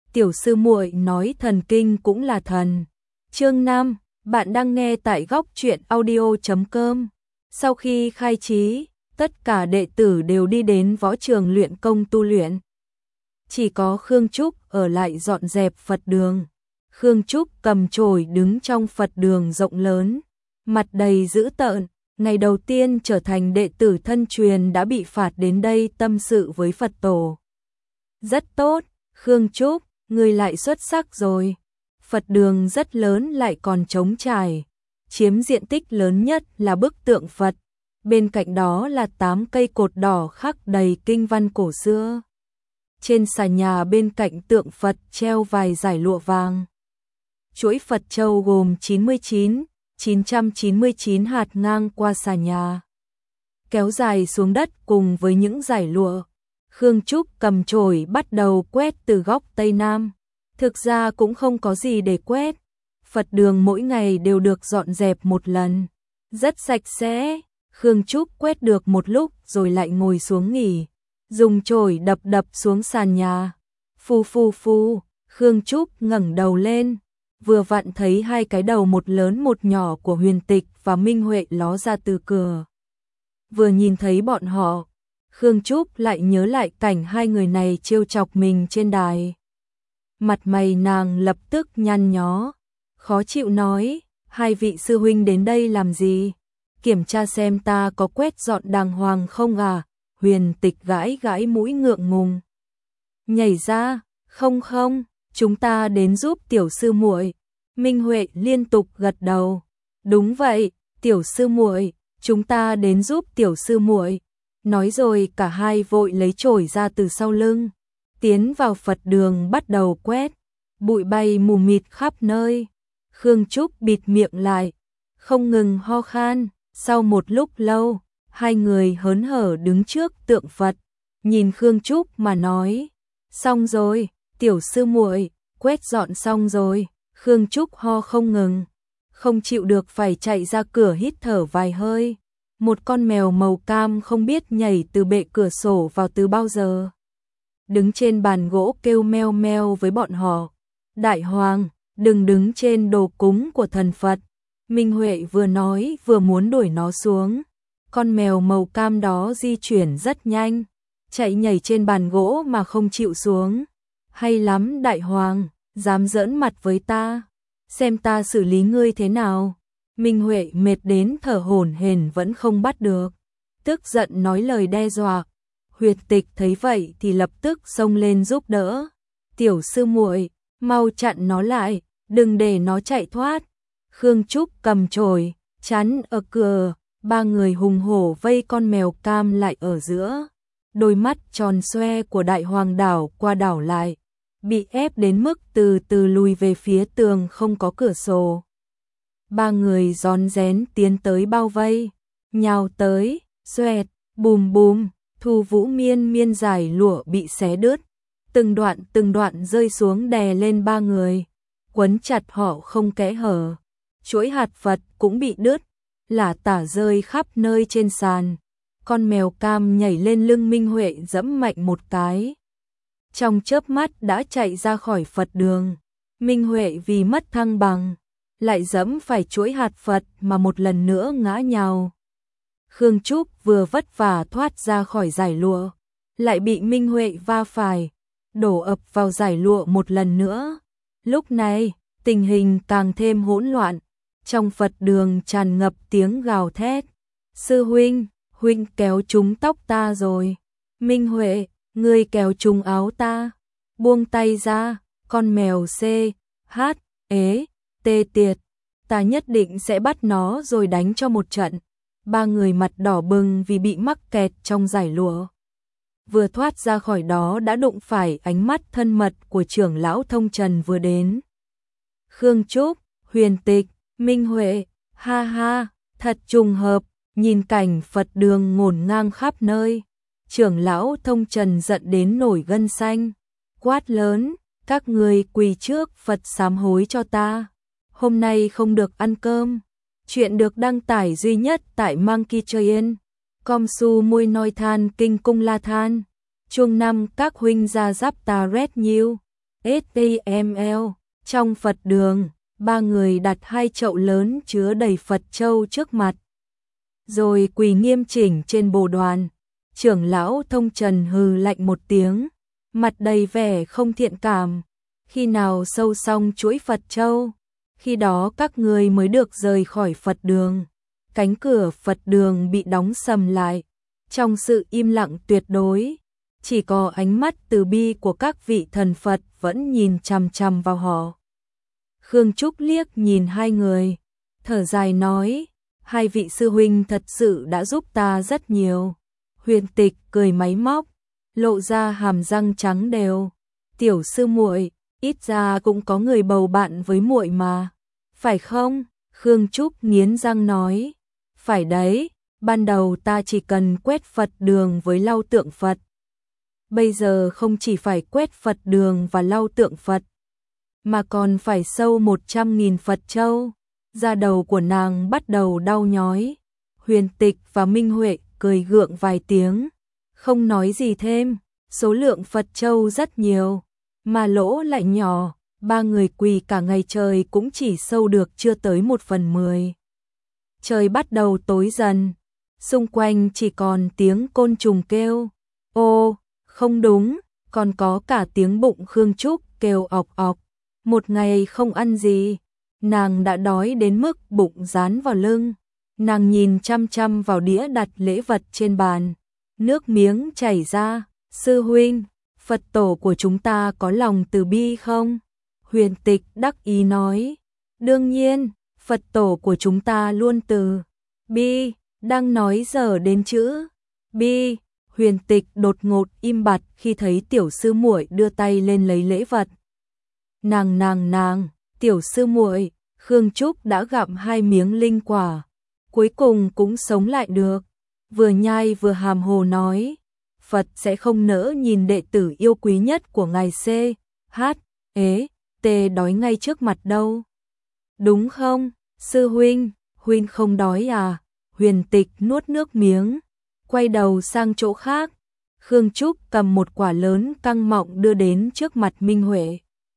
tiểu sư muội nói thần kinh cũng là thần. Chương 5, bạn đang nghe tại góc truyện audio.com. Sau khi khai trí, tất cả đệ tử đều đi đến võ trường luyện công tu luyện. Chỉ có Khương Trúc ở lại dọn dẹp Phật đường. Khương Trúc cầm chổi đứng trong Phật đường rộng lớn, mặt đầy dữ tợn. Ngày đầu tiên trở thành đệ tử thân truyền đã bị phạt đến đây tâm sự với Phật tổ. Rất tốt, Khương Trúc, ngươi lại xuất sắc rồi. Phật đường rất lớn lại còn trống trải, chiếm diện tích lớn nhất là bức tượng Phật. Bên cạnh đó là 8 cây cột đỏ khắc đầy kinh văn cổ xưa. Trên xà nhà bên cạnh tượng Phật treo vài dải lụa vàng. Chuỗi Phật châu gồm 999 hạt ngang qua xà nhà, kéo dài xuống đất cùng với những dải lụa. Khương Trúc cầm chổi bắt đầu quét từ góc Tây Nam. Thực ra cũng không có gì để quét. Phật đường mỗi ngày đều được dọn dẹp một lần, rất sạch sẽ. Khương Trúc quét được một lúc rồi lại ngồi xuống nghỉ, dùng chổi đập đập xuống sàn nhà. Phù phù phù, Khương Trúc ngẩng đầu lên, vừa vặn thấy hai cái đầu một lớn một nhỏ của Huyền Tịch và Minh Huệ ló ra từ cửa. Vừa nhìn thấy bọn họ, Khương Trúc lại nhớ lại cảnh hai người này trêu chọc mình trên đài. Mặt mày nàng lập tức nhăn nhó, khó chịu nói, hai vị sư huynh đến đây làm gì? Kiểm tra xem ta có quét dọn đàng hoàng không à? Huyền Tịch gãi gãi mũi ngượng ngùng, nhảy ra, không, chúng ta đến giúp tiểu sư muội. Minh Huệ liên tục gật đầu, đúng vậy, tiểu sư muội, chúng ta đến giúp tiểu sư muội. Nói rồi cả hai vội lấy chổi ra từ sau lưng, tiến vào Phật đường bắt đầu quét. Bụi bay mù mịt khắp nơi. Khương Trúc bịt miệng lại, không ngừng ho khan. Sau một lúc lâu, hai người hớn hở đứng trước tượng Phật, nhìn Khương Trúc mà nói, xong rồi, tiểu sư muội, quét dọn xong rồi. Khương Trúc ho không ngừng, không chịu được phải chạy ra cửa hít thở vài hơi. Một con mèo màu cam không biết nhảy từ bệ cửa sổ vào từ bao giờ, đứng trên bàn gỗ kêu meo meo với bọn họ. Đại Hoàng, đừng đứng trên đồ cúng của thần Phật. Minh Huệ vừa nói vừa muốn đuổi nó xuống. Con mèo màu cam đó di chuyển rất nhanh, chạy nhảy trên bàn gỗ mà không chịu xuống. Hay lắm Đại Hoàng, dám giỡn mặt với ta, xem ta xử lý ngươi thế nào. Minh Huệ mệt đến thở hổn hển vẫn không bắt được, tức giận nói lời đe dọa. Huyền Tịch thấy vậy thì lập tức xông lên giúp đỡ. Tiểu sư muội, mau chặn nó lại, đừng để nó chạy thoát. Khương Trúc cầm chổi chắn ở cửa, ba người hùng hổ vây con mèo cam lại ở giữa. Đôi mắt tròn xoe của Đại Hoàng đảo qua đảo lại, bị ép đến mức từ từ lùi về phía tường không có cửa sổ. Ba người rón rén tiến tới bao vây, nhào tới, xoẹt, bùm bùm, Thu Vũ miên dài lụa bị xé đứt, từng đoạn rơi xuống đè lên ba người, quấn chặt họ không kẽ hở. Chuỗi hạt Phật cũng bị đứt, lả tả rơi khắp nơi trên sàn. Con mèo cam nhảy lên lưng Minh Huệ giẫm mạnh một cái, trong chớp mắt đã chạy ra khỏi Phật đường. Minh Huệ vì mất thăng bằng, lại giẫm phải chuỗi hạt Phật mà một lần nữa ngã nhào. Khương Trúc vừa vất vả thoát ra khỏi dải lụa, lại bị Minh Huệ va phải, đổ ập vào dải lụa một lần nữa. Lúc này, tình hình càng thêm hỗn loạn, trong Phật đường tràn ngập tiếng gào thét. Sư huynh, huynh kéo trúng tóc ta rồi. Minh Huệ, ngươi kéo trúng áo ta. Buông tay ra, con mèo tê tiệt, ta nhất định sẽ bắt nó rồi đánh cho một trận. Ba người mặt đỏ bừng vì bị mắc kẹt trong dải lụa. Vừa thoát ra khỏi đó đã đụng phải ánh mắt thân mật của trưởng lão Thông Trần vừa đến. Khương Trúc, Huyền Tịch, Minh Huệ, ha ha, thật trùng hợp, nhìn cảnh Phật đường ngổn ngang khắp nơi. Trưởng lão Thông Trần giận đến nổi gân xanh, quát lớn, các người quỳ trước Phật sám hối cho ta, hôm nay không được ăn cơm. Chuyện được đăng tải duy nhất tại Monkey Train, com su môi noi than kinh cung la than. Chuông 5 các huynh gia giáp ta red nhiêu. STML. Trong Phật đường, ba người đặt hai chậu lớn chứa đầy Phật châu trước mặt, rồi quỳ nghiêm chỉnh trên bồ đoàn. Trưởng lão Thông Trần hừ lạnh một tiếng, mặt đầy vẻ không thiện cảm. Khi nào sâu xong chuỗi Phật châu, khi đó các ngươi mới được rời khỏi Phật đường. Cánh cửa Phật đường bị đóng sầm lại. Trong sự im lặng tuyệt đối, chỉ có ánh mắt từ bi của các vị thần Phật vẫn nhìn chằm chằm vào họ. Khương Trúc liếc nhìn hai người, thở dài nói, hai vị sư huynh thật sự đã giúp ta rất nhiều. Huyền Tịch cười máy móc, lộ ra hàm răng trắng đều. Tiểu sư muội, ít ra cũng có người bầu bạn với muội mà, phải không? Khương Trúc nghiến răng nói, phải đấy, ban đầu ta chỉ cần quét Phật đường với lau tượng Phật. Bây giờ không chỉ phải quét Phật đường và lau tượng Phật, mà còn phải sâu 100.000 Phật châu. Da đầu của nàng bắt đầu đau nhói. Huyền Tịch và Minh Huệ cười gượng vài tiếng, không nói gì thêm. Số lượng Phật châu rất nhiều, mà lỗ lại nhỏ, ba người quỳ cả ngày trời cũng chỉ sâu được chưa tới 1/10. Trời bắt đầu tối dần, xung quanh chỉ còn tiếng côn trùng kêu. Ô, không đúng, còn có cả tiếng bụng Khương Trúc kêu ọc ọc. Một ngày không ăn gì, nàng đã đói đến mức bụng dán vào lưng. Nàng nhìn chăm chăm vào đĩa đặt lễ vật trên bàn, nước miếng chảy ra. Sư huynh, Phật tổ của chúng ta có lòng từ bi không? Huyền Tịch đắc ý nói, đương nhiên, Phật tổ của chúng ta luôn từ bi. Đang nói dở đến chữ bi, Huyền Tịch đột ngột im bặt khi thấy tiểu sư muội đưa tay lên lấy lễ vật. Nàng, tiểu sư muội, Khương Trúc đã gặm 2 miếng linh quả, cuối cùng cũng sống lại được. Vừa nhai vừa hàm hồ nói, Phật sẽ không nỡ nhìn đệ tử yêu quý nhất của ngài CHT đói ngay trước mặt đâu. Đúng không, sư huynh, huynh không đói à? Huyền Tịch nuốt nước miếng, quay đầu sang chỗ khác. Khương Trúc cầm một quả lớn căng mọng đưa đến trước mặt Minh Huệ.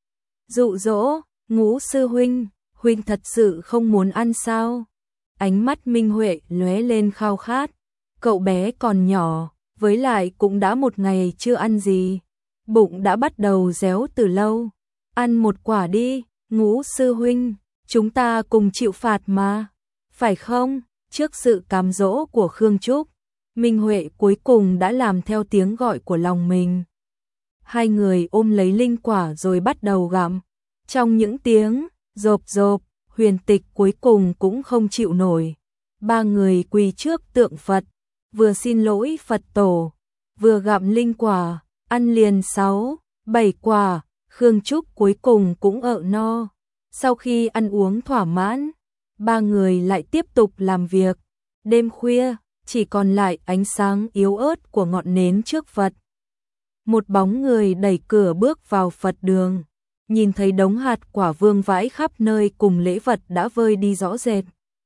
Dụ dỗ, Ngũ sư huynh, huynh thật sự không muốn ăn sao? Ánh mắt Minh Huệ lóe lên khao khát. Cậu bé còn nhỏ, với lại cũng đã một ngày chưa ăn gì, bụng đã bắt đầu réo từ lâu. Ăn một quả đi, Ngũ sư huynh, chúng ta cùng chịu phạt mà, phải không? Trước sự cám dỗ của Khương Trúc, Minh Huệ cuối cùng đã làm theo tiếng gọi của lòng mình. Hai người ôm lấy linh quả rồi bắt đầu gặm. Trong những tiếng rộp rộp, Huyền Tịch cuối cùng cũng không chịu nổi. Ba người quỳ trước tượng Phật, vừa xin lỗi Phật tổ, vừa gặm linh quả, ăn liền 6-7 quả. Khương Trúc cuối cùng cũng ợ no. Sau khi ăn uống thỏa mãn, ba người lại tiếp tục làm việc. Đêm khuya, chỉ còn lại ánh sáng yếu ớt của ngọn nến trước Phật. Một bóng người đẩy cửa bước vào Phật đường, nhìn thấy đống hạt quả vương vãi khắp nơi cùng lễ vật đã vơi đi rõ rệt.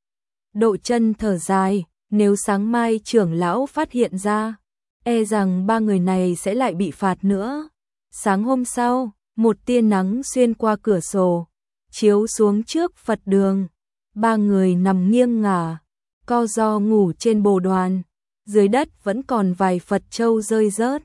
Độ chân thở dài, nếu sáng mai trưởng lão phát hiện ra, e rằng ba người này sẽ lại bị phạt nữa. Sáng hôm sau, một tia nắng xuyên qua cửa sổ, chiếu xuống trước Phật đường. Ba người nằm nghiêng ngả, co ro ngủ trên bồ đoàn. Dưới đất vẫn còn vài Phật châu rơi rớt.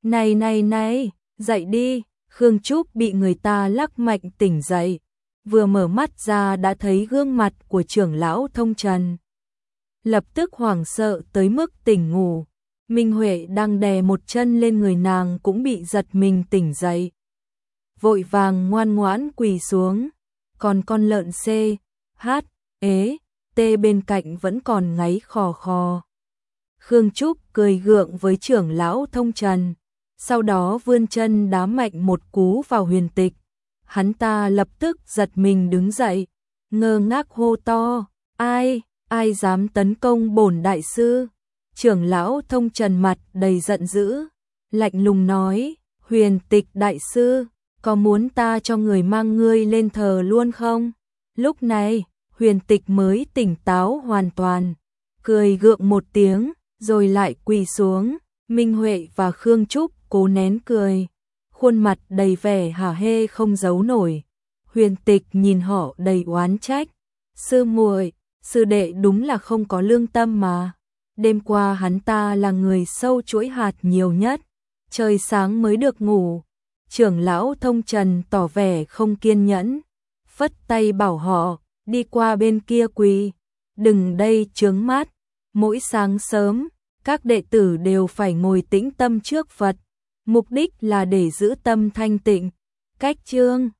Này, dậy đi. Khương Trúc bị người ta lắc mạnh tỉnh dậy. Vừa mở mắt ra đã thấy gương mặt của trưởng lão Thông Trần. Lập tức hoảng sợ tới mức tỉnh ngủ. Minh Huệ đang đè một chân lên người nàng cũng bị giật mình tỉnh dậy. Vội vàng ngoan ngoãn quỳ xuống. Còn con lợn CHT bên cạnh vẫn còn ngáy khò khò. Khương Trúc cười gượng với trưởng lão Thông Trần, sau đó vươn chân đá mạnh một cú vào Huyền Tịch. Hắn ta lập tức giật mình đứng dậy, ngơ ngác hô to, ai dám tấn công bổn đại sư? Trưởng lão Thông Trần mặt đầy giận dữ, lạnh lùng nói, Huyền Tịch đại sư, có muốn ta cho người mang ngươi lên thờ luôn không? Lúc này, Huyền Tịch mới tỉnh táo hoàn toàn, cười gượng một tiếng, rồi lại quỳ xuống. Minh Huệ và Khương Trúc cố nén cười, khuôn mặt đầy vẻ hả hê không giấu nổi. Huyền Tịch nhìn họ đầy oán trách. Sư muội, sư đệ đúng là không có lương tâm mà. Đêm qua hắn ta là người sâu chuỗi hạt nhiều nhất. Trời sáng mới được ngủ. Trưởng lão Thông Trần tỏ vẻ không kiên nhẫn. Phất tay bảo họ, đi qua bên kia quỳ. Đừng đây chướng mắt. Mỗi sáng sớm, các đệ tử đều phải ngồi tĩnh tâm trước Phật. Mục đích là để giữ tâm thanh tịnh. Cách chương